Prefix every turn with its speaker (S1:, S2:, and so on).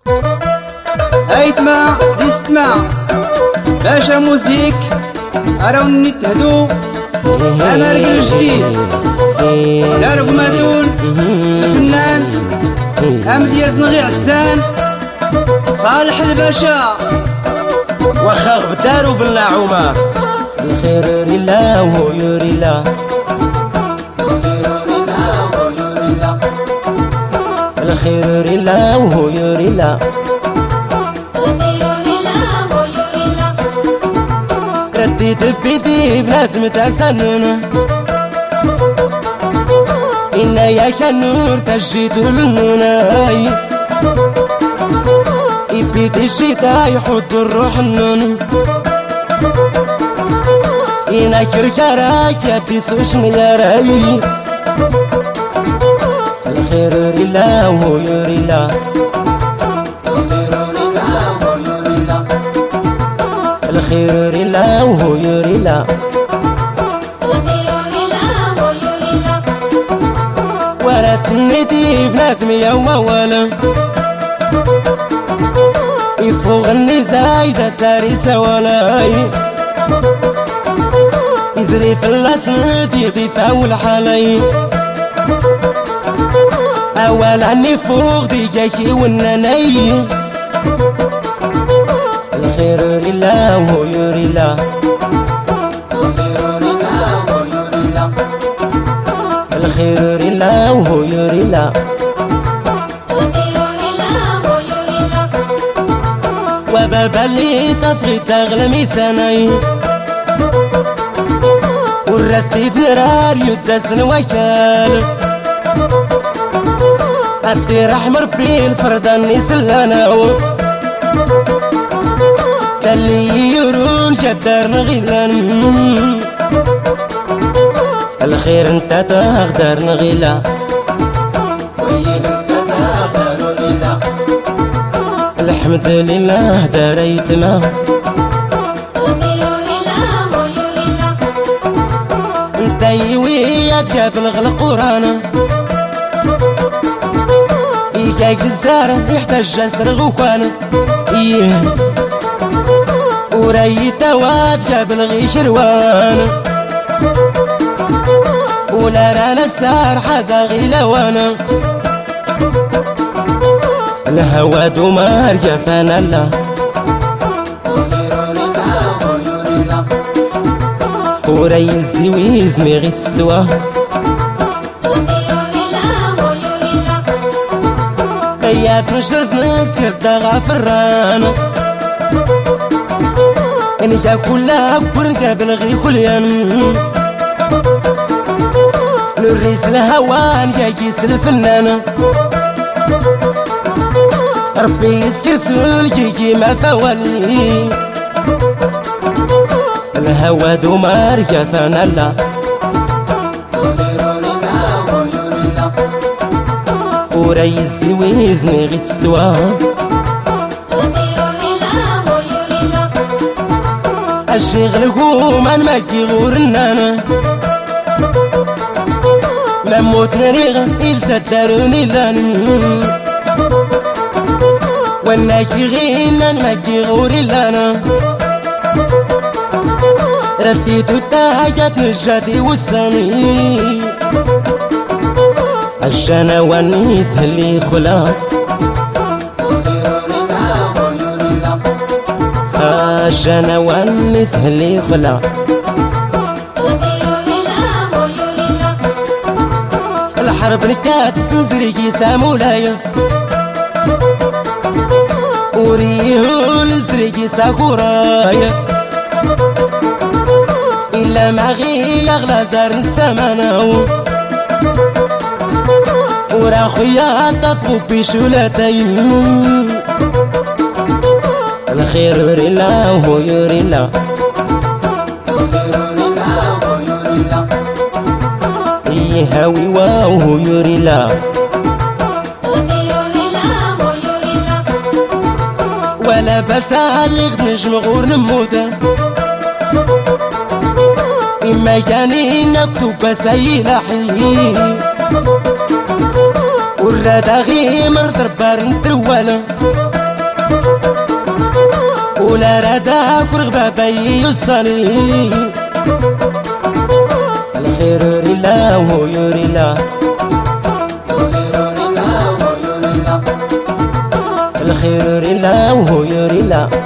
S1: ايتما ديستما باشا موزيك اراو نتهدو امارق الجديد لا رقماتون الفنان امد يزنغي عسان صالح الباشا
S2: واخا غبدارو بالنعومة الخير لله وهو يوري الله الخير لله وهو يوري الله رديت بيدي بنات متسننة إنا يا كنور تجيت المناي يبيت الشتاء يحط الروح النون إنا كركراك يدي سوشن يا راي الخير لله وهو يوري الله الخير لله وهو يوري الله ورات الندي بنات ميا ووالا يفوق النزايدة ساري سوالاي يزري في الاسند يضيف اول حالي اول عني فوق ديجاكي والناني الخير لله وهو يوري الله الخير لله وهو يوري الله وبابا اللي طفغي تغلى ميساني ورتيت نرار يدسن وكال الدير احمر بين فردان يسلاناو اللي يرون جدار نغيلان الخير انت تقدر نغيلا الحمد لله داريت ما انت يويات جاب نغلق قرانا يجاك الزارة يحتاج جسر غوكانا ايه وريت واد جاب الغي شروان ولا رانا السار حذا غيلوانا الهوى دمار جفانا الله وري الزويز مغي استوى بيات نشرت نسكر دغا فرانا انجا كلها اكبر قبل غي خليان نوريس الهوان جايس الفنان ربي يسكر سول جيجي ما فوالي الهوى دمار جفانا الله وري الزويز مغي استوى الشغل قوما نمكي غورنانا لموت نريغ إلسا داروني لان وناكي غينا نمكي غوري لانا رديتو التاجات نجاتي وساني الجانا والنيس اللي خلاق الجانا والنيس اللي خلاق الحرب نكات نزرقي سامولايا وريهو نزرقي ساكورايا إلا ما غي يغلى زار السماناو ورا خويا طفقو بشولتين الخير لله وهو يوري الله يهاوي وهو يوري الله ولا بسالغ نجم غور نموته إما كاني نكتب بسيلة حين والرادة غيمر دربار ندروالة ولا رداك ورغبة بيصني الخير لله وهو يري الله الخير لله وهو يري الله